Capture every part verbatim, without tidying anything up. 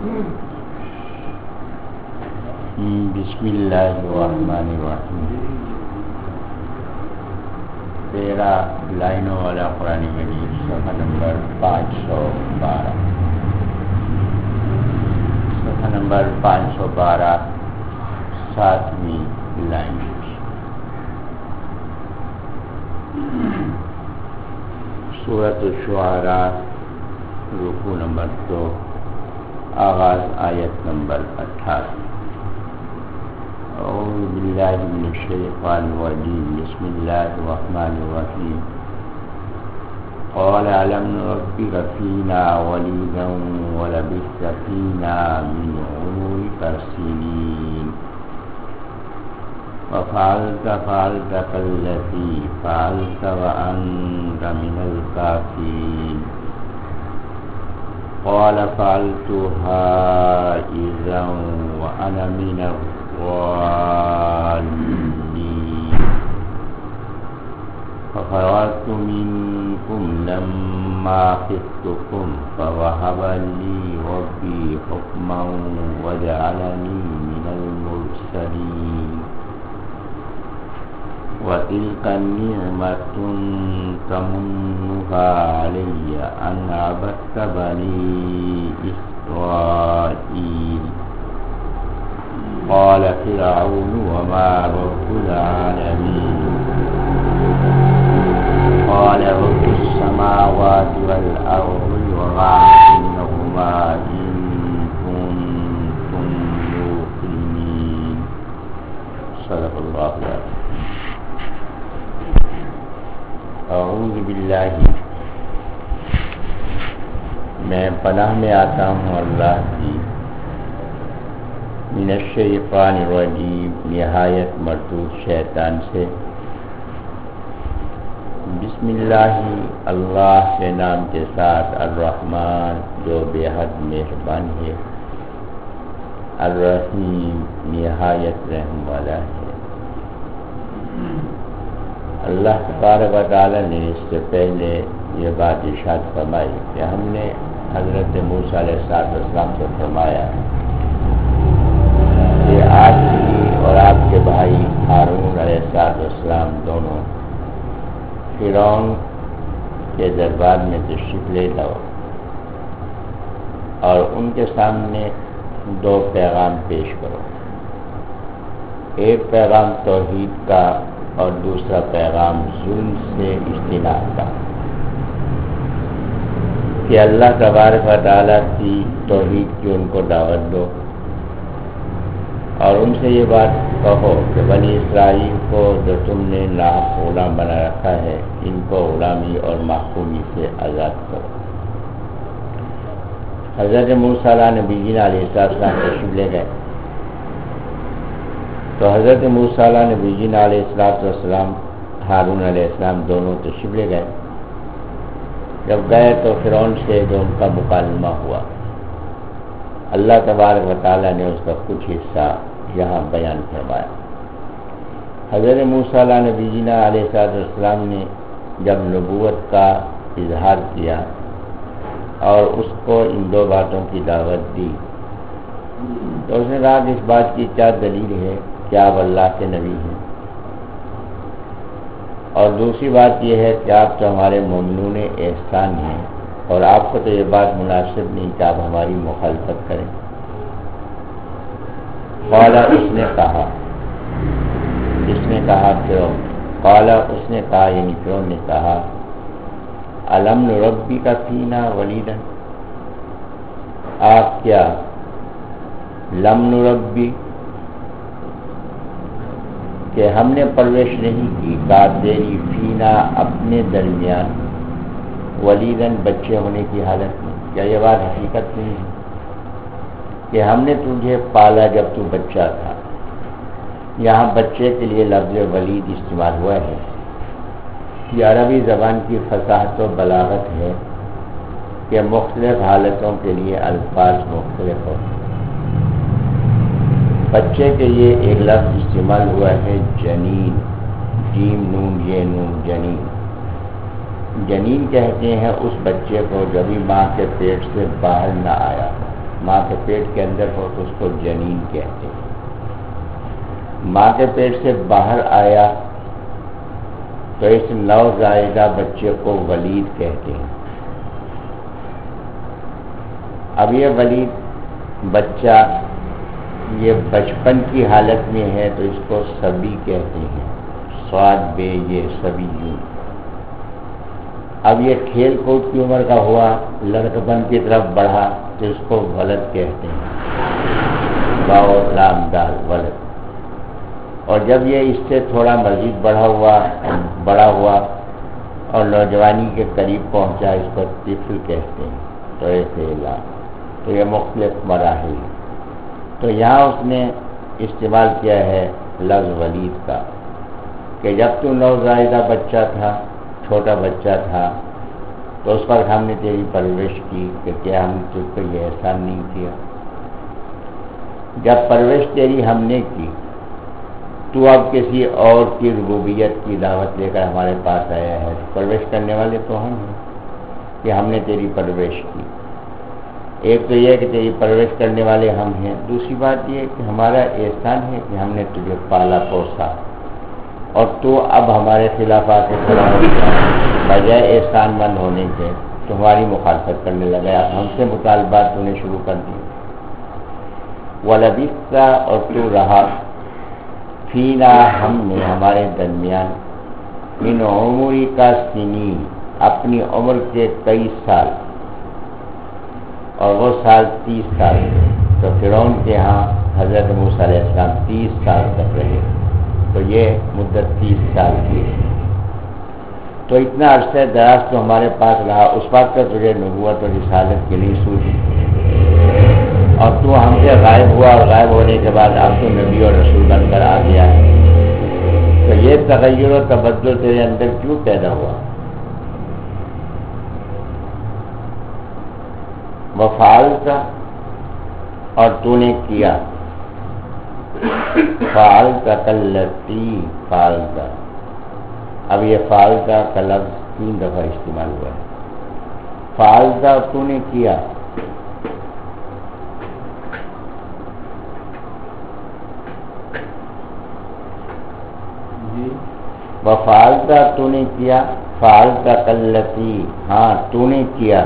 بسم اللہ الرحمن الرحیم. تیرہ لائنوں والا قرآن مجید صفحہ نمبر پانچ سو بارہ صفحہ نمبر پانچ سو بارہ ساتویں لائن. سورۃ الشعراء رکوع نمبر دو آغاز آیت نمبر اٹھارہ. اعوذ باللہ من الشیطان الرجیم. بسم اللہ الرحمن الرحیم. قال ألم نربك فينا وليدا ولبثت فينا من عمرك سنين وفعلت فعلتك التي فعلت وأنت من الكافرين. قال فعلتها إذا وأنا من الضالين ففررت منكم لما خفتكم فوهب لي ربي حكما وجعلني من المرسلين. وتلك نعمة تمنها علي أن عبدت بني إسرائيل. قال فرعون وما رب العالمين. قال رب السماوات والأرض وما بينهما إن كنتم موقنين. صدق الله العظيم. اعوذ باللہ، میں پناہ میں آتا ہوں اللہ کی، من الشیطان الرجیم، نہایت مردود شیطان سے. بسم اللہ، اللہ کے نام کے ساتھ، الرحمن جو بے حد مہربان ہے، الرحیم نہایت رحم والا ہے. اللہ تبارک و تعالیٰ نے اس سے پہلے یہ بات ارشاد فرمائی کہ ہم نے حضرت موسیٰ علیہ السلام سے فرمایا کہ آپ کی اور آپ کے بھائی ہارون علیہ السلام دونوں فرعون کے دربار میں تشریف لے لاؤ اور ان کے سامنے دو پیغام پیش کرو. ایک پیغام توحید کا اور دوسرا پیغام ظلم سے اجتناب کا، کہ اللہ تبارک و تعالیٰ کی توحید کی ان کو دعوت دو اور ان سے یہ بات کہو کہ بنی اسرائیل کو جو تم نے ناحق غلام بنا رکھا ہے، ان کو غلامی اور محکومی سے آزاد کرو. حضرت موسیٰ علیہ نبی علیہ السلام تشریف لے گئے تو حضرت موسیٰ علیہ نبی علیہ السلام ہارون علیہ السلام دونوں تشریف لے گئے. جب گئے تو فرعون سے جو ان کا مکالمہ ہوا، اللہ تبارک و تعالیٰ نے اس کا کچھ حصہ یہاں بیان فرمایا. حضرت موسیٰ علیہ نبی علیہ السلام نے جب نبوت کا اظہار کیا اور اس کو ان دو باتوں کی دعوت دی تو اس نے کہا کہ اس بات کی کیا دلیل ہے کہ آپ اللہ کے نبی ہیں، اور دوسری بات یہ ہے کہ آپ تو ہمارے مومنون احسان ہیں اور آپ کو تو یہ بات مناسب نہیں کہ آپ ہماری مخالفت کریں. قال اس نے کہا اس نے کہا فرعون قال اس نے کہا یعنی فرعون نے کہا الم نربک فینا ولیدا، آپ کیا لم نربی کہ ہم نے پرورش نہیں کی کا تیری فینا اپنے درمیان ولیدن بچے ہونے کی حالت میں. کیا یہ بات حقیقت نہیں ہے کہ ہم نے تجھے پالا جب تو بچہ تھا؟ یہاں بچے کے لیے لفظ ولید استعمال ہوا ہے. یہ عربی زبان کی فصاحت و بلاغت ہے کہ مختلف حالتوں کے لیے الفاظ مختلف ہوتے ہیں. بچے کے لیے ایک لفظ استعمال ہوا ہے جنین، جیم نون یہ نون جنین. جنین کہتے ہیں اس بچے کو جو بھی ماں کے پیٹ سے باہر نہ آیا ہو. ماں کے پیٹ کے اندر ہو تو اس کو جنین کہتے ہیں. ماں کے پیٹ سے باہر آیا تو اس نوزائیدہ بچے کو ولید کہتے ہیں. اب یہ ولید بچہ یہ بچپن کی حالت میں ہے تو اس کو صبی کہتے ہیں. سواد بے یہ صبی یوں. اب یہ کھیل کود کی عمر کا ہوا، لڑکپن کی طرف بڑھا تو اس کو ولد کہتے ہیں. باؤ لام دال ولد. اور جب یہ اس سے تھوڑا مزید بڑھا ہوا بڑا ہوا اور نوجوانی کے قریب پہنچا اس کو طفل کہتے ہیں. تو ایسے لا تو یہ مختلف مراحل ہیں. تو یہاں اس نے استعمال کیا ہے لفظ ولید کا کہ جب تو نوزائیدہ بچہ تھا، چھوٹا بچہ تھا، تو اس پر ہم نے تیری پرورش کی کہ کیا ہم نے تجھ کو یہ احسان نہیں کیا. جب پرورش تیری ہم نے کی تو اب کسی اور کی ربوبیت کی دعوت لے کر ہمارے پاس آیا ہے. پرورش کرنے والے تو ہم ہیں کہ ہم نے تیری پرورش کی. ایک تو یہ کہ تیری پرورش کرنے والے ہم ہیں، دوسری بات یہ کہ ہمارا احسان ہے کہ ہم نے تجھے پالا پوسا اور تو اب ہمارے خلاف آ کے کھڑا ہو گیا. بجائے احسان مند ہونے کے تو ہماری مخالفت کرنے لگا. اب ہم سے مطالبات تو نے شروع کر دی. ولبثت اور تو رہا فینا ہم نے ہمارے درمیان من عمری کا سنین اپنی عمر کے کئی سال، اور وہ سال تیس سال. تو فرعون کے ہاں حضرت موسیٰ علیہ السلام تیس سال تک رہے. تو یہ مدت تیس سال کی. تو اتنا عرصہ دراز تو ہمارے پاس رہا. اس وقت کا تجھے نبوت اور رسالت کے لیے سوچی اور تو ہم سے غائب ہوا، اور غائب ہونے کے بعد اب تو نبی اور رسول بن کر آ گیا ہے. تو یہ تغیر و تبدل تیرے اندر کیوں پیدا ہوا؟ وفعلت اور تو نے کیا. فعلت کلتی فعلت. اب یہ فعلت کا لفظ تین دفعہ استعمال ہوا ہے. فعلت تو نے کیا، وفعلت تو نے کیا. فعلت کلتی ہاں تو نے کیا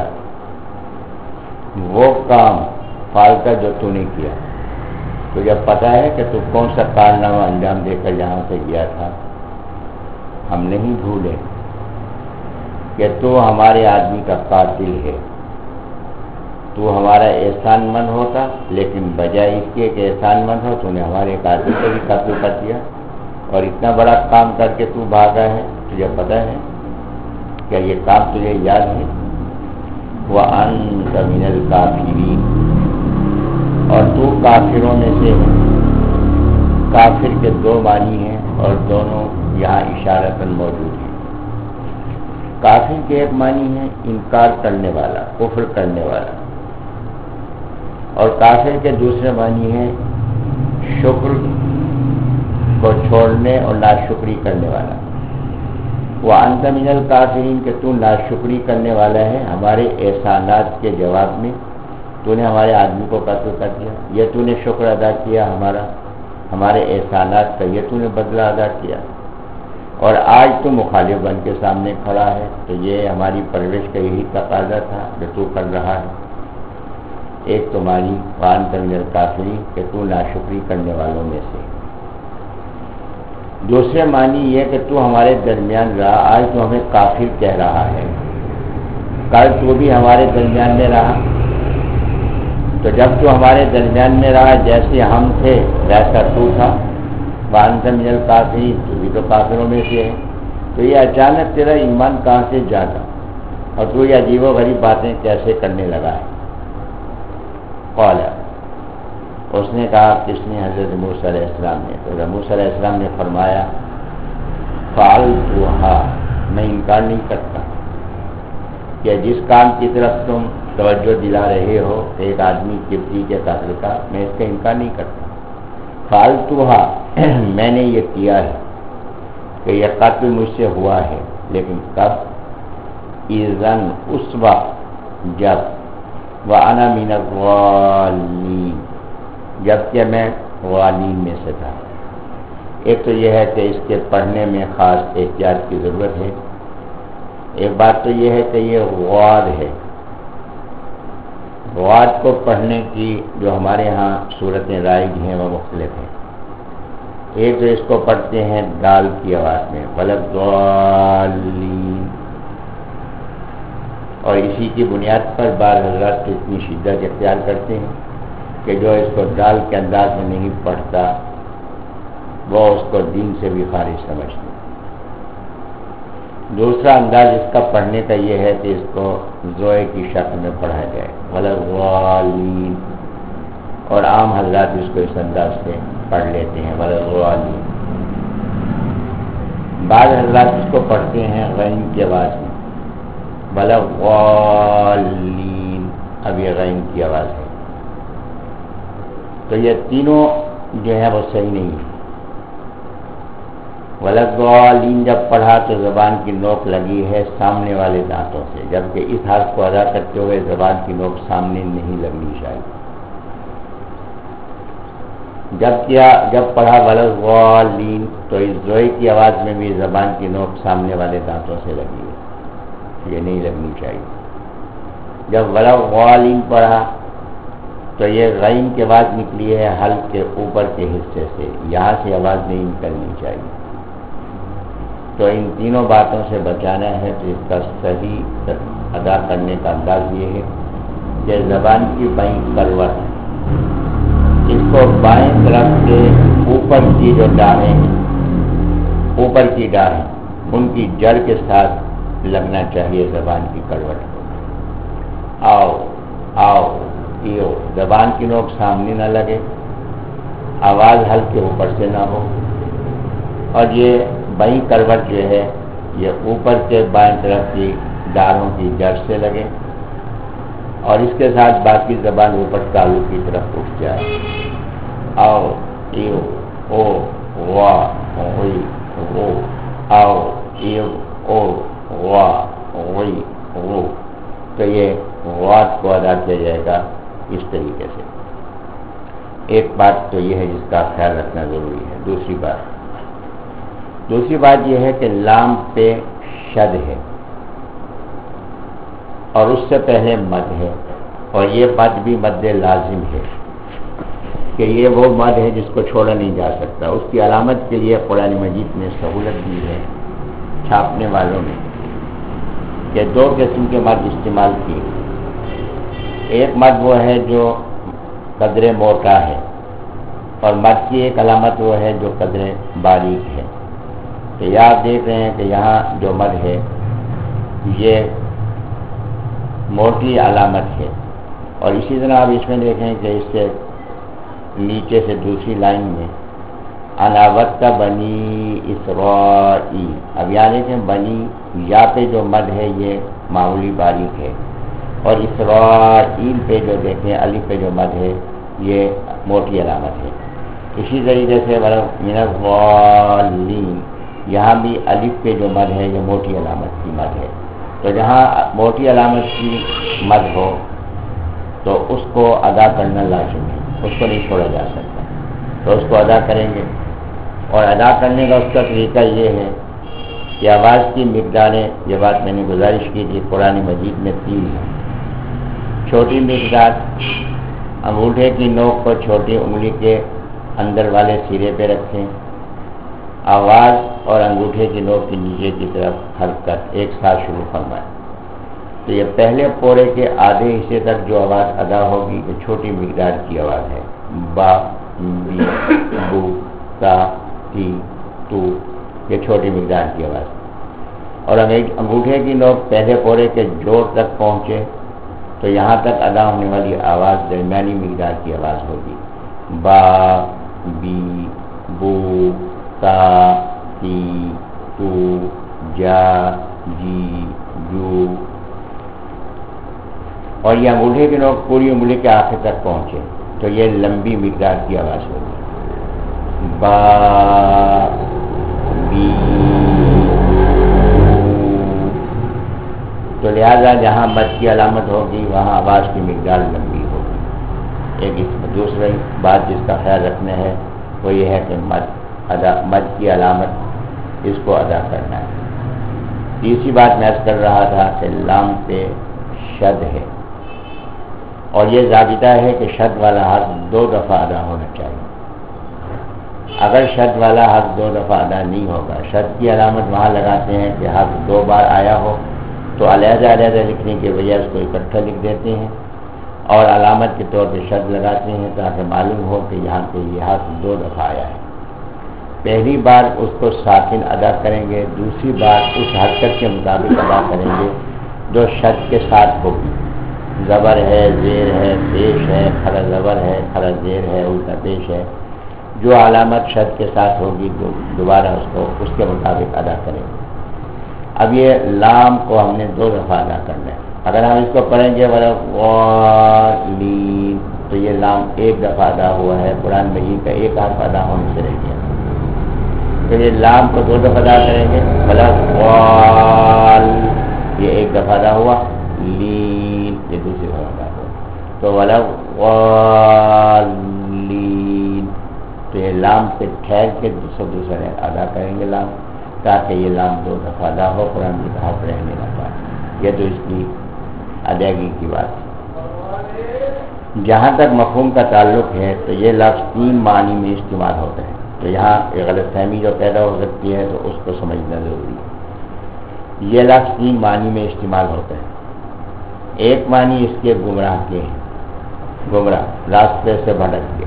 وہ کام فعلت جو تو نے کیا. تو جب پتہ ہے کہ تو کون سا کارنامہ انجام دے کر یہاں سے گیا تھا. ہم نہیں بھولے کہ تو ہمارے آدمی کا قاتل ہے. تو ہمارا احسان مند ہوتا، لیکن بجائے اس کے کہ احسان مند ہو تو نے ہمارے قاتل کو بھی قتل کر دیا. اور اتنا بڑا کام کر کے تو بھاگا ہے. تجھے پتہ ہے کیا یہ کام تجھے یاد ہے؟ وَأَنْتَ مِنَ الْكَافِرِينَ اور تو کافروں میں سے ہے. کافر کے دو معنی ہیں اور دونوں یہاں اشارتاً موجود ہیں. کافر کے ایک معنی ہے انکار کرنے والا، کفر کرنے والا، اور کافر کے دوسرے معنی ہے شکر کو چھوڑنے اور ناشکری کرنے والا. وَأَنْتَ مِنَ الْكَافِرِينَ کہ تو ناشکری کرنے والا ہے. ہمارے احسانات کے جواب میں تو نے ہمارے آدمی کو قتل کر دیا. یہ تو نے شکر ادا کیا ہمارا، ہمارے احسانات کا یہ تو نے بدلہ ادا کیا. اور آج تو مخالف بن کے سامنے کھڑا ہے. تو یہ ہماری پرورش کا یہی تقاضا تھا جو تو کر رہا ہے. ایک تو معنی وَأَنْتَ مِنَ الْكَافِرِينَ کہ تو ناشکری کرنے والوں میں سے. دوسرے معنی یہ کہ تو ہمارے درمیان رہا. آج تو ہمیں کافر کہہ رہا ہے، کل تو بھی ہمارے درمیان میں رہا. تو جب تو ہمارے درمیان میں رہا جیسے ہم تھے ویسا تو تھا. وَأَنْتَ مِنَ الْكَافِرِينَ تو بھی تو کافروں میں سے ہے. تو یہ اچانک تیرا ایمان کہاں سے جاگا اور تو یہ عجیب و غریب باتیں کیسے کرنے لگا ہے؟ قال اس نے کہا کس نے؟ حضرت موسیٰ علیہ السلام نے. تو موسیٰ علیہ السلام نے فرمایا فعلتها میں انکار نہیں کرتا کہ جس کام کی طرف تم توجہ دلا رہے ہو ایک آدمی قبطی کے قتل کا، میں اس کا انکار نہیں کرتا. فعلتها میں نے یہ کیا ہے کہ یہ قتل مجھ سے ہوا ہے، لیکن کب؟ اذن اس وقت جب وَأَنَا مِنَ الضَّالِّينَ، جبکہ میں غالین میں سے تھا۔ ایک تو یہ ہے کہ اس کے پڑھنے میں خاص احتیاط کی ضرورت ہے۔ ایک بات تو یہ ہے کہ یہ غواد ہے، غواد کو پڑھنے کی جو ہمارے ہاں صورتیں رائج ہیں وہ مختلف ہیں۔ ایک تو اس کو پڑھتے ہیں دال کی آواز میں وَلَضَّالِّينَ، اور اسی کی بنیاد پر بعض حضرات اتنی شدت اختیار کرتے ہیں کہ جو اس کو دال کے انداز میں نہیں پڑھتا وہ اس کو دین سے بھی خارج سمجھتے ہیں۔ دوسرا انداز اس کا پڑھنے کا یہ ہے کہ اس کو زوئے کی شکل میں پڑھا جائے وَلَضَّالِّينَ، اور عام حضرات اس کو اس انداز سے پڑھ لیتے ہیں وَلَضَّالِّينَ۔ بعض حضرات اس کو پڑھتے ہیں غین کی آواز میں وَلَضَّالِّينَ، اب یہ غین کی آواز ہے، تو یہ تینوں جو ہے وہ صحیح نہیں ہے۔ وَلَضَّالِّينَ جب پڑھا تو زبان کی نوک لگی ہے سامنے والے دانتوں سے، جبکہ اس حرف کو ادا کرتے ہوئے زبان کی نوک سامنے نہیں لگنی چاہیے۔ جب کیا جب پڑھا وَلَضَّالِّينَ تو اس زوئے کی آواز میں بھی زبان کی نوک سامنے والے دانتوں سے لگی ہے، یہ نہیں لگنی چاہیے۔ جب وَلَضَّالِّينَ پڑھا تو یہ غین کی آواز نکلی ہے حلق کے اوپر کے حصے سے، یہاں سے آواز نہیں نکلنی چاہیے۔ تو ان تینوں باتوں سے بچانا ہے تو اس کا صحیح ادا کرنے کا انداز یہ ہے کہ زبان کی بائیں کروٹ، اس کو بائیں طرف کے اوپر کی جو ڈاڑھیں ہیں، اوپر کی ڈاڑھیں ان کی جڑ کے ساتھ لگنا چاہیے زبان کی کروٹ کو۔ آؤ آؤ ایو، زبان کی نوک سامنے نہ لگے، آواز حلق کے اوپر سے نہ ہو، اور یہ بائیں کروٹ جو ہے یہ اوپر کے بائیں طرف کی ڈاڑھوں کی جڑ سے لگے، اور اس کے ساتھ باقی زبان اوپر تالو کی طرف اٹھ جائے۔ آؤ ایو او وا اوئی او، آؤ ایو او وا اوئی او، تو یہ غواد کو ادا کیا جائے گا اس طریقے سے۔ ایک بات تو یہ ہے جس کا خیال رکھنا ضروری ہے۔ دوسری بات دوسری بات یہ ہے کہ لام پہ شد ہے اور اس سے پہلے مد ہے، اور یہ مد بھی مد لازم ہے کہ یہ وہ مد ہے جس کو چھوڑا نہیں جا سکتا۔ اس کی علامت کے لیے قرآن مجید نے سہولت دی ہے چھاپنے والوں نے کہ دو قسم کے مد استعمال کیے۔ ایک مد وہ ہے جو قدر موٹا ہے، اور مد کی ایک علامت وہ ہے جو قدر باریک ہے۔ تو یہ آپ دیکھ رہے ہیں کہ یہاں جو مد ہے یہ موٹی علامت ہے، اور اسی طرح آپ اس میں دیکھیں کہ اس سے نیچے سے دوسری لائن میں اناوت کا بنی اسرائیل، اب یہاں دیکھیں بنی یا پہ جو مد ہے یہ معمولی باریک ہے، اور اسرائیل پہ جو دیکھیں الف پہ جو مد ہے یہ موٹی علامت ہے۔ اسی طریقے سے من الضالین، یہاں بھی الف پہ جو مد ہے یہ موٹی علامت کی مد ہے۔ تو جہاں موٹی علامت کی مد ہو تو اس کو ادا کرنا لازم ہے، اس کو نہیں چھوڑا جا سکتا، تو اس کو ادا کریں گے۔ اور ادا کرنے کا اس کا طریقہ یہ ہے کہ آواز کی مقداریں، یہ بات میں نے گزارش کی تھی، قرآن مجید میں تین ہیں۔ چھوٹی مقدار انگوٹھے کی نوک کو چھوٹی انگلی کے اندر والے سرے پہ رکھیں، آواز اور انگوٹھے کی نوک کے نیچے کی طرف حرکت ایک ساتھ شروع فرمائیں۔ تو یہ پہلے پورے کے آدھے حصے تک جو آواز ادا ہوگی یہ چھوٹی مقدار کی آواز ہے، با بی بو تا تی تو، یہ چھوٹی مقدار کی آواز۔ اور انگوٹھے کی نوک پہلے پورے کے جوڑ تک پہنچے تو یہاں تک ادا ہونے والی آواز درمیانی مقدار کی آواز ہوگی، با بی بو تا تی تو جا جی جو، اور یہ انگوٹھے کی نوک پوری انگلی کے آخر تک پہنچے تو یہ لمبی مقدار کی آواز ہوگی، با بی، تو تو لہذا جہاں مد کی علامت ہوگی وہاں آواز کی مقدار لمبی ہوگی۔ ایک اس دوسری بات جس کا خیال رکھنا ہے وہ یہ ہے کہ مد ادا مد کی علامت اس کو ادا کرنا ہے۔ تیسری بات میں عرض کر رہا تھا کہ لام پہ شد ہے، اور یہ ضابطہ ہے کہ شد والا حرف دو دفعہ ادا ہونا چاہیے۔ اگر شد والا حرف دو دفعہ ادا نہیں ہوگا، شد کی علامت وہاں لگاتے ہیں کہ حرف دو بار آیا ہو تو علیحدہ علیحدہ لکھنے کے بجائے اس کو اکٹھا لکھ دیتے ہیں، اور علامت کے طور پہ شد لگاتے ہیں تاکہ معلوم ہو کہ یہاں پہ یہ حرف دو دفعہ آیا ہے۔ پہلی بار اس کو ساکن ادا کریں گے، دوسری بار اس حرکت کے مطابق ادا کریں گے جو شد کے ساتھ ہوگی۔ زبر ہے، زیر ہے، پیش ہے، کھڑا زبر ہے، کھڑا زیر ہے، الٹا پیش ہے، جو علامت شد کے ساتھ ہوگی تو دوبارہ اس کو اس کے مطابق ادا کریں گے۔ اب یہ لام کو ہم نے دو دفعہ ادا کرنا ہے۔ اگر ہم اس کو پڑھیں گے والین تو یہ لام ایک دفعہ ادا ہوا ہے، قرآن مجید کا ایک حرف ادا ہونے سے رہ گیا۔ تو یہ لام کو دو دفعہ ادا کریں گے، وال یہ ایک دفعہ ادا ہوا، لین یہ دوسری دفعہ ادا ہوا، تو والین تو یہ لام سے ٹھہر کے دوسرے دوسرے ادا کریں گے لام، تاکہ یہ لام دو دفعہ ادا ہو، قرآن کی حرف رہنے نہ پائے۔ یہ تو اس کی ادائیگی کی بات ہے۔ جہاں تک مفہوم کا تعلق ہے تو یہ لفظ تین معنی میں استعمال ہوتے ہیں، تو یہاں ایک غلط فہمی جو پیدا ہو سکتی ہے تو اس کو سمجھنا ضروری ہے۔ یہ لفظ تین معنی میں استعمال ہوتے ہیں۔ ایک معنی اس کے گمراہ کے ہیں، گمراہ راستے سے بھٹک کے۔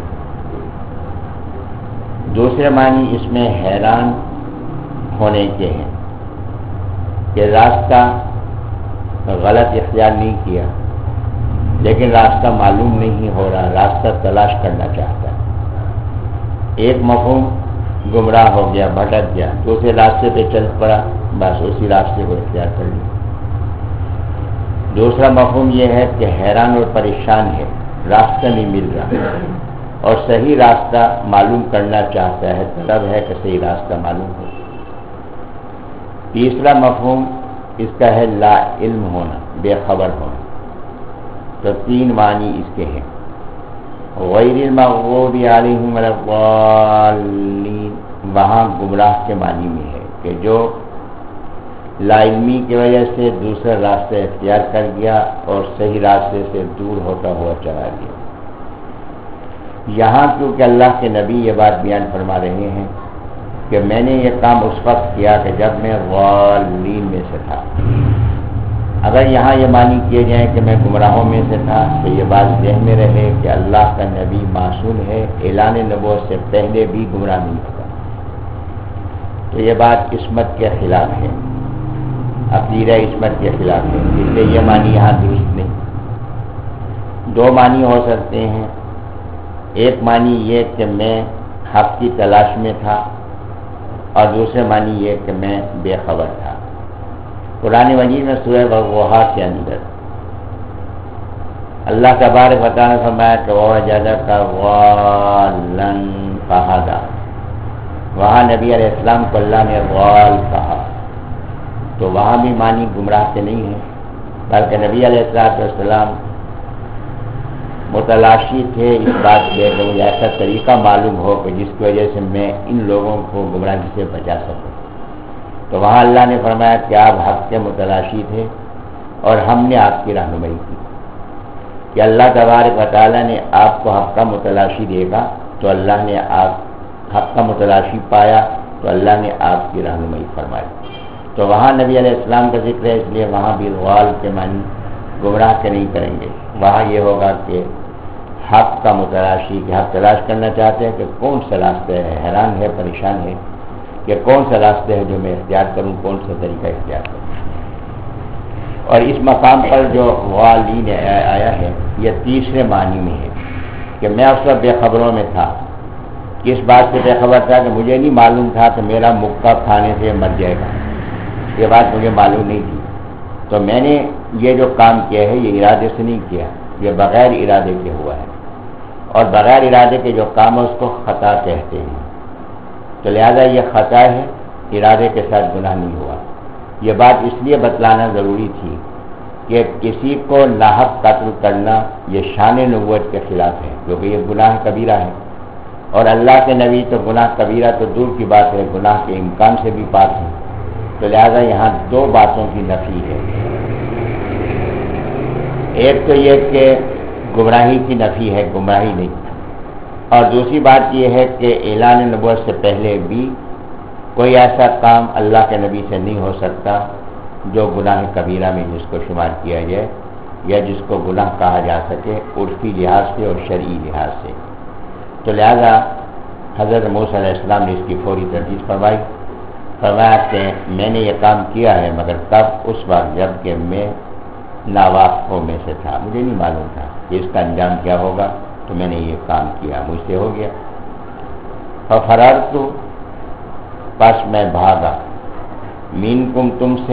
دوسرے معنی اس میں حیران ہونے کے ہیں کہ راستہ غلط اختیار نہیں کیا لیکن راستہ معلوم نہیں ہو رہا، راستہ تلاش کرنا چاہتا ہے۔ ایک مفہوم گمراہ ہو گیا، بھٹک گیا، دوسرے راستے پہ چل پڑا، بس اسی راستے کو اختیار کر لیا۔ دوسرا مفہوم یہ ہے کہ حیران اور پریشان ہے، راستہ نہیں مل رہا اور صحیح راستہ معلوم کرنا چاہتا ہے، طلب ہے کہ صحیح راستہ معلوم ہو۔ تیسرا مفہوم اس کا ہے لا علم ہونا، بے خبر ہونا۔ تو تین معنی اس کے ہیں۔ غیر المغضوب علیہم ولا الضالین وہاں گمراہ کے معنی میں ہے کہ جو لا علمی کی وجہ سے دوسرا راستہ اختیار کر گیا اور صحیح راستے سے دور ہوتا ہوا چلا گیا۔ یہاں کیونکہ اللہ کے نبی یہ بات بیان فرما رہے ہیں کہ میں نے یہ کام اس وقت کیا کہ جب میں غالین میں سے تھا۔ اگر یہاں یہ معنی کیے جائیں کہ میں گمراہوں میں سے تھا تو یہ بات ذہن میں رہے کہ اللہ کا نبی معصوم ہے، اعلان نبوت سے پہلے بھی گمراہ نہیں ہوتا، تو یہ بات عصمت کے خلاف ہے، عقیدہ عصمت کے خلاف ہے، اس لیے یہ معنی یہاں درست نہیں۔ دو معنی ہو سکتے ہیں، ایک معنی یہ کہ میں حق کی تلاش میں تھا اور دوسرے معنی یہ کہ میں بے خبر تھا۔ قرآن مجید میں سورہ وضحا کے اندر اللہ تبارک و تعالیٰ نے فرمایا کہ ووجدک ضالا فہدی، وہاں نبی علیہ السلام کو اللہ نے ضال کہا، تو وہاں بھی معنی گمراہ کے نہیں ہے، بلکہ نبی علیہ السلام متلاشی تھے اس بات کے کہ مجھے ایسا طریقہ معلوم ہو کہ جس کی وجہ سے میں ان لوگوں کو گمراہی سے بچا سکوں۔ تو وہاں اللہ نے فرمایا کہ آپ حق کے متلاشی تھے اور ہم نے آپ کی رہنمائی کی، کہ اللہ تبارک و تعالیٰ نے آپ کو حق کا متلاشی دیکھا تو اللہ نے آپ حق کا متلاشی پایا تو اللہ نے آپ کی رہنمائی فرمائی۔ تو وہاں نبی علیہ السلام کا ذکر ہے، اس لیے وہاں بھی غال کے معنی گمراہ کے نہیں کریں گے، وہاں یہ ہوگا کہ حق کا متلاشی، کہ حق تلاش کرنا چاہتے ہیں کہ کون سا راستہ ہے، حیران ہے، پریشان ہے کہ کون سا راستہ ہے جو میں اختیار کروں، کون سا طریقہ اختیار کروں۔ اور اس مقام پر جو غالین آیا ہے یہ تیسرے معنی میں ہے کہ میں اس وقت بے خبروں میں تھا، کس بات سے بے خبر تھا کہ مجھے نہیں معلوم تھا کہ میرا مکہ کھانے سے مر جائے گا، یہ بات مجھے معلوم نہیں تھی، تو میں نے یہ جو کام کیا ہے یہ ارادے سے نہیں کیا، یہ بغیر ارادے کے ہوا ہے، اور بغیر ارادے کے جو کام ہے اس کو خطا کہتے ہیں، تو لہذا یہ خطا ہے، ارادے کے ساتھ گناہ نہیں ہوا۔ یہ بات اس لیے بتلانا ضروری تھی کہ کسی کو ناحق قتل کرنا یہ شان نبوت کے خلاف ہے، کیونکہ یہ گناہ کبیرہ ہے، اور اللہ کے نبی تو گناہ کبیرہ تو دور کی بات ہے، گناہ کے امکان سے بھی پاک ہے، تو لہذا یہاں دو باتوں کی نفی ہے۔ ایک تو یہ کہ گمراہی کی نفی ہے، گمراہی نہیں، اور دوسری بات یہ ہے کہ اعلان نبوت سے پہلے بھی کوئی ایسا کام اللہ کے نبی سے نہیں ہو سکتا جو گناہ کبیرہ میں جس کو شمار کیا جائے یا جس کو گناہ کہا جا سکے عرفی لحاظ سے اور شرعی لحاظ سے۔ تو لہذا حضرت موسیٰ علیہ السلام نے اس کی فوری تردید فرمائی، فرمایا کہ میں نے یہ کام کیا ہے، مگر کب؟ اس وقت جب کہ میں ناواقفوں میں سے تھا، مجھے نہیں معلوم تھا کہ اس کا انجام کیا ہوگا، تو میں نے یہ کام کیا، مجھ سے ہو گیا۔ ففررت، پس میں بھاگا، منکم، تم سے،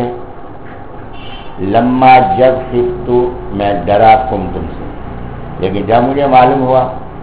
لما، جب، خفت، میں ڈرا، کم، تم سے، لیکن جب مجھے معلوم ہوا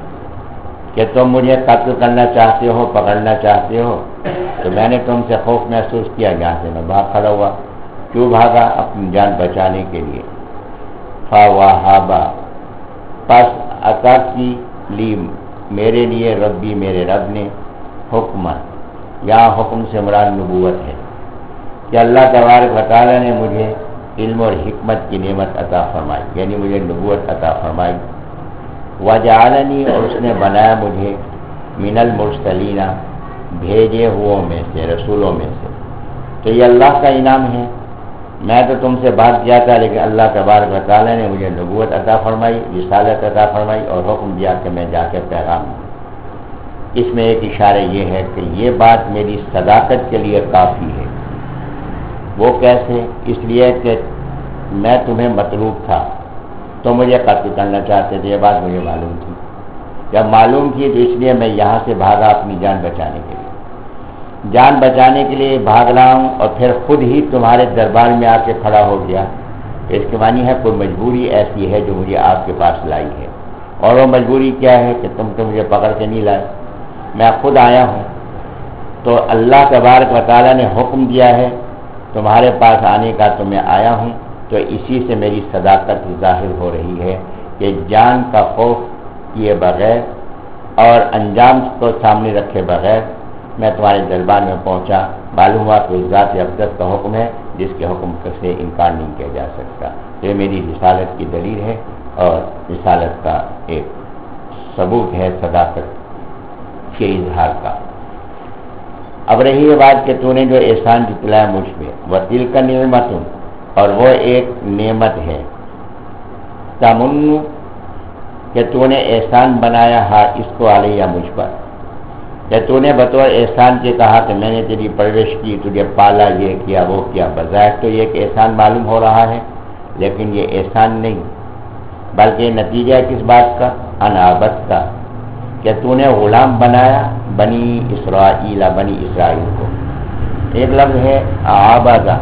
کہ تم مجھے قتل کرنا چاہتے ہو، پکڑنا چاہتے ہو، تو میں نے تم سے خوف محسوس کیا، جہاں سے میں بھاگ کھڑا ہوا۔ کیوں بھاگا؟ اپنی جان بچانے کے لیے۔ فَوَهَبَ، پس عطا کی لی میرے لیے، ربی، میرے رب نے، حکمت، یہاں حکم سے مراد نبوت ہے کہ اللہ تبارک و تعالیٰ نے مجھے علم اور حکمت کی نعمت عطا فرمائی، یعنی مجھے نبوت عطا فرمائی۔ وجعلنی، اور اس نے بنایا مجھے، من المرسلین، بھیجے ہوئوں میں سے، رسولوں میں سے۔ تو یہ اللہ کا انعام ہے، میں تو تم سے بھاگ گیا تھا، لیکن اللہ تبارک و تعالیٰ نے مجھے نبوت عطا فرمائی، رسالت عطا فرمائی، اور حکم دیا کہ میں جا کے پیغام دوں۔ اس میں ایک اشارہ یہ ہے کہ یہ بات میری صداقت کے لیے کافی ہے۔ وہ کیسے؟ اس لیے کہ میں تمہیں مطلوب تھا، تو مجھے قتل کرنا چاہتے تھے، یہ بات مجھے معلوم تھی۔ جب معلوم تھی تو اس لیے میں یہاں سے بھاگا اپنی جان بچانے کے لیے، جان بچانے کے لیے بھاگ رہا ہوں، اور پھر خود ہی تمہارے دربار میں آ کے کھڑا ہو گیا۔ اس کے معنی ہے کوئی مجبوری ایسی ہے جو مجھے آپ کے پاس لائی ہے، اور وہ مجبوری کیا ہے کہ تم تو مجھے پکڑ کے نہیں لائے، میں خود آیا ہوں۔ تو اللہ تبارک و تعالیٰ نے حکم دیا ہے تمہارے پاس آنے کا، تو میں آیا ہوں۔ تو اسی سے میری صداقت ظاہر ہو رہی ہے کہ جان کا خوف کیے بغیر اور انجام کو سامنے رکھے بغیر میں تمہارے دربار میں پہنچا، معلوم ہوا کہ ذات اقدس کا حکم ہے جس کے حکم سے انکار نہیں کیا جا سکتا۔ یہ میری رسالت کی دلیل ہے اور رسالت کا ایک ثبوت ہے صداقت کے اظہار کا۔ اب رہی یہ بات کہ تو نے جو احسان جتلایا مجھ پہ، وَتِلْكَ نِعْمَةٌ، اور وہ ایک نعمت ہے، تمن، کہ تو نے احسان بنایا ہے اس کو علیہ، مجھ پر، کہ تو نے بطور احسان کے کہا کہ میں نے تیری پرورش کی، تجھے پالا، یہ کیا، وہ کیا۔ بظاہر تو یہ ایک احسان معلوم ہو رہا ہے، لیکن یہ احسان نہیں، بلکہ نتیجہ کس بات کا؟ انابت کا، کہ تو نے غلام بنایا بنی اسرائیل، بنی اسرائیل کو۔ ایک لفظ ہے عابدہ،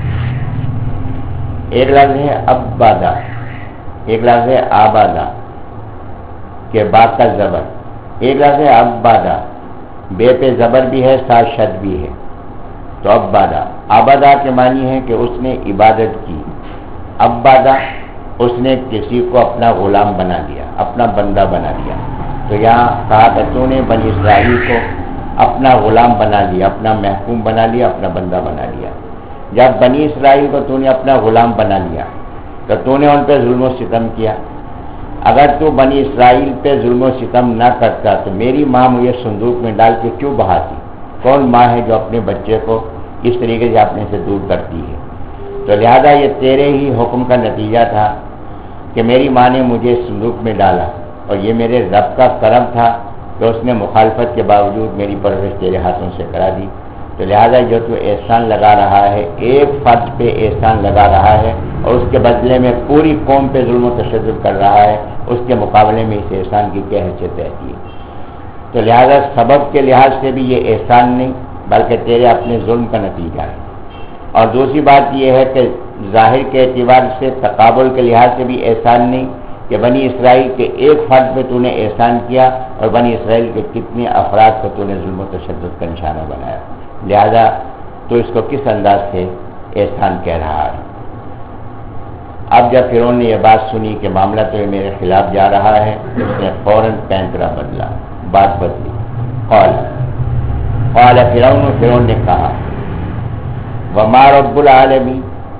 ایک لفظ ہے عبادہ، ایک لفظ ہے آبادہ کہ با کا زبر، ایک لفظ ہے عبادہ، بے پہ زبر بھی ہے، ساتھ شد بھی ہے۔ تو عبادہ، عبادہ کے معنی ہے کہ اس نے عبادت کی، عبادہ اس نے کسی کو اپنا غلام بنا لیا، اپنا بندہ بنا لیا۔ تو یہاں کہا کہ تو نے بنی اسرائیل کو اپنا غلام بنا لیا، اپنا محکوم بنا لیا، اپنا بندہ بنا لیا۔ جب بنی اسرائیل کو تو نے اپنا غلام بنا لیا تو تو نے ان پہ ظلم و ستم کیا۔ اگر تو بنی اسرائیل پہ ظلم و ستم نہ کرتا تو میری ماں مجھے صندوق میں ڈال کے کیوں بہاتی؟ کون ماں ہے جو اپنے بچے کو اس طریقے سے اپنے سے دور کرتی ہے؟ تو لہذا یہ تیرے ہی حکم کا نتیجہ تھا کہ میری ماں نے مجھے صندوق میں ڈالا، اور یہ میرے رب کا کرم تھا کہ اس نے مخالفت کے باوجود میری پرورش تیرے ہاتھوں سے کرا دی۔ تو لہذا جو تو احسان لگا رہا ہے، ایک فرد پہ احسان لگا رہا ہے اور اس کے بدلے میں پوری قوم پہ ظلم و تشدد کر رہا ہے، اس کے مقابلے میں اس احسان کی کیا حیثیت رہتی ہے؟ تو لہذا سبب کے لحاظ سے بھی یہ احسان نہیں بلکہ تیرے اپنے ظلم کا نتیجہ ہے۔ اور دوسری بات یہ ہے کہ ظاہر کے اعتبار سے تقابل کے لحاظ سے بھی احسان نہیں کہ بنی اسرائیل کے ایک فرد پہ تو نے احسان کیا اور بنی اسرائیل کے کتنے افراد کو تو نے ظلم و تشدد کا نشانہ بنایا۔ لہذا تو اس کو کس انداز سے احسان کہہ رہا ہے؟ اب جب فرعون نے یہ بات سنی کہ معاملہ تو میرے خلاف جا رہا ہے، اس نے فوراً پینترا بدلا، بات بدلی. قال قال فرعون فرعون نے کہا وما رب العالمین،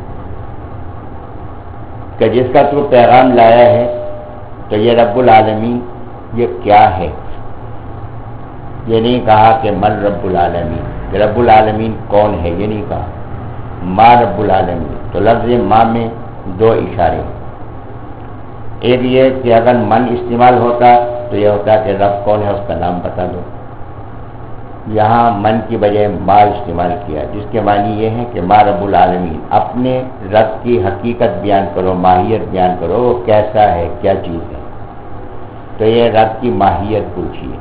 کہ جس کا تو پیغام لایا ہے تو یہ رب العالمین یہ کیا ہے؟ یہ نہیں کہا کہ من رب العالمین، کہ رب العالمین کون ہے، یہ نہیں کہا. ما رب العالمین، تو لفظ ما میں دو اشارے. ایک یہ کہ اگر من استعمال ہوتا تو یہ ہوتا کہ رب کون ہے اس کا نام بتا دو. یہاں من کی بجائے ما استعمال کیا، جس کے معنی یہ ہے کہ ما رب العالمین، اپنے رب کی حقیقت بیان کرو، ماہیت بیان کرو، وہ کیسا ہے، کیا چیز ہے. تو یہ رب کی ماہیت پوچھیے.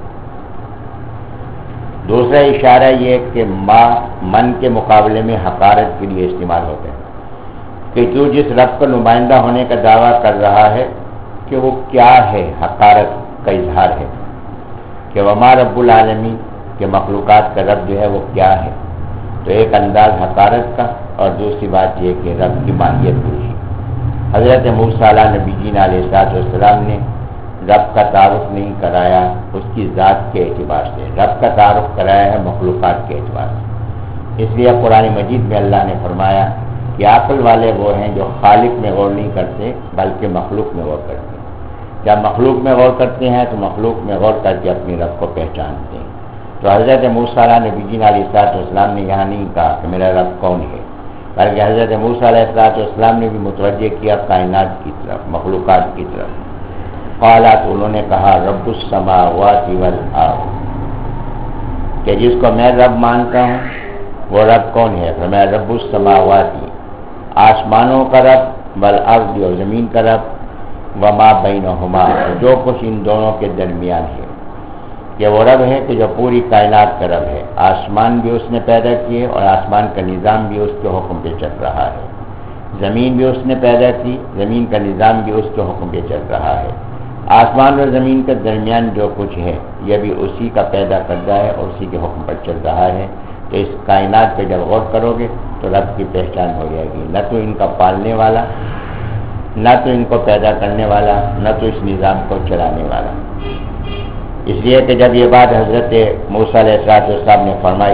دوسرا اشارہ یہ کہ ما من کے مقابلے میں حقارت کے لیے استعمال ہوتے ہیں، کہ جو جس رب کا نمائندہ ہونے کا دعویٰ کر رہا ہے کہ وہ کیا ہے، حقارت کا اظہار ہے کہ وما رب العالمین، کہ مخلوقات کا رب جو ہے وہ کیا ہے. تو ایک انداز حقارت کا، اور دوسری بات یہ کہ رب کی ماہیت پوچھی. حضرت موسیٰ علیہ نبی جین علیہ السلام نے رب کا تعارف نہیں کرایا اس کی ذات کے اعتبار سے، رب کا تعارف کرایا ہے مخلوقات کے اعتبار سے. اس لیے قرآن مجید میں اللہ نے فرمایا کہ عقل والے وہ ہیں جو خالق میں غور نہیں کرتے بلکہ مخلوق میں غور کرتے ہیں. جب مخلوق میں غور کرتے ہیں تو مخلوق میں غور کر کے اپنی رب کو پہچانتے ہیں. تو حضرت موسیٰ علیہ نبی جین علیہ السلام نے یہاں نہیں کہا کہ میرا رب کون ہے، بلکہ حضرت موسیٰ علیہ السلام نے بھی متوجہ کیا کائنات کی طرف، مخلوقات کی طرف. قالات، انہوں نے کہا رب السماوات والارض، کہ جس کو میں رب مانتا ہوں وہ رب کون ہے؟ فرمایا رب السماوات، آسمانوں کا رب، والارض، اور زمین کا رب، وما بینہما، جو کچھ ان دونوں کے درمیان ہے. کہ وہ رب ہے کہ جو پوری کائنات کا رب ہے. آسمان بھی اس نے پیدا کیے اور آسمان کا نظام بھی اس کے حکم پہ چل رہا ہے. زمین بھی اس نے پیدا کی، زمین کا نظام بھی اس کے حکم پہ چل رہا ہے. آسمان اور زمین کے درمیان جو کچھ ہے یہ بھی اسی کا پیدا کردہ ہے اور اسی کے حکم پر چل رہا ہے. تو اس کائنات پہ جب غور کرو گے تو رب کی پہچان ہو جائے گی، نہ تو ان کا پالنے والا، نہ تو ان کو پیدا کرنے والا، نہ تو اس نظام کو چلانے والا. اس لیے کہ جب یہ بات حضرت موسیٰ علیہ السلام نے فرمائی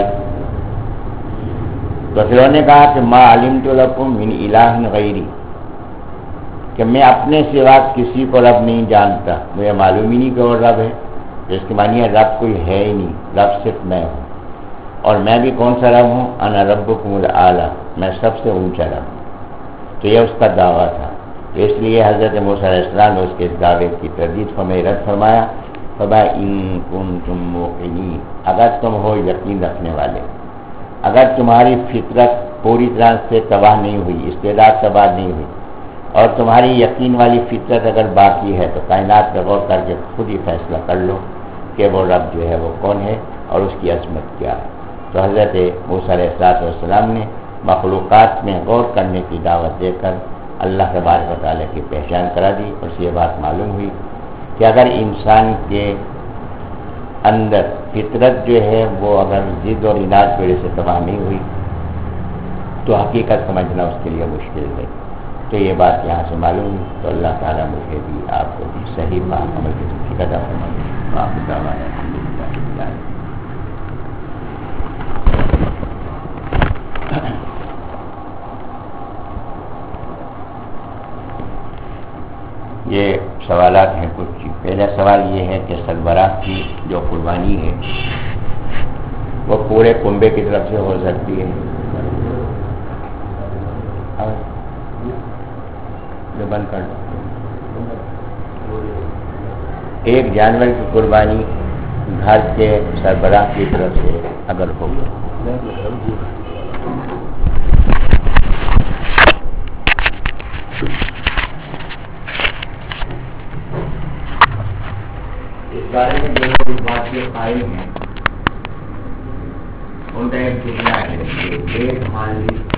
تو پھر انہوں نے کہا کہ ما علمت لکم من الہ غیری، کہ میں اپنے سوا کسی کو رب نہیں جانتا، مجھے معلوم ہی نہیں کہ وہ رب ہے. جس کی معنی ہے رب کوئی ہے ہی نہیں، رب صرف میں ہوں. اور میں بھی کون سا رب ہوں؟ انا ربکم الاعلی، میں سب سے اونچا رب ہوں. تو یہ اس کا دعویٰ تھا. تو اس لیے حضرت موسیٰ علیہ السلام نے اس کے اس دعوے کی تردید فرمائی، رد فرمایا فبا ان کنتم موقنین، اگر تم ہو یقین رکھنے والے، اگر تمہاری فطرت پوری طرح سے تباہ نہیں ہوئی، استعداد تباہ نہیں ہوئی، اور تمہاری یقین والی فطرت اگر باقی ہے تو کائنات پر غور کر کے خود ہی فیصلہ کر لو کہ وہ رب جو ہے وہ کون ہے اور اس کی عظمت کیا ہے. تو حضرت موسیٰ علیہ السلام نے مخلوقات میں غور کرنے کی دعوت دے کر اللہ تبارک و تعالیٰ کی پہچان کرا دی. اور سے یہ بات معلوم ہوئی کہ اگر انسان کے اندر فطرت جو ہے وہ اگر ضد اور اناد کی وجہ سے تباہ نہیں ہوئی تو حقیقت سمجھنا اس کے لیے مشکل ہے. تو یہ بات یہاں سے معلوم ہوئی. تو اللہ تعالیٰ مجھے بھی آپ کو بھی صحیح بات عمل کی توفیق عطا فرمائے. آپ کو دعوانا الحمدللہ. یہ سوالات ہیں کچھ. پہلا سوال یہ ہے کہ سربراہ کی جو قربانی ہے وہ پورے کنبے کی طرف سے ہو سکتی ہے؟ بند کر دو. ایک جانور کی قربانی گھر کے سربراہ کی طرف سے اگر ہوگی اس بارے میں جو لوگ اس بات کے قائل ہیں ان کا ایک جملہ ہے کہ ایک مان لی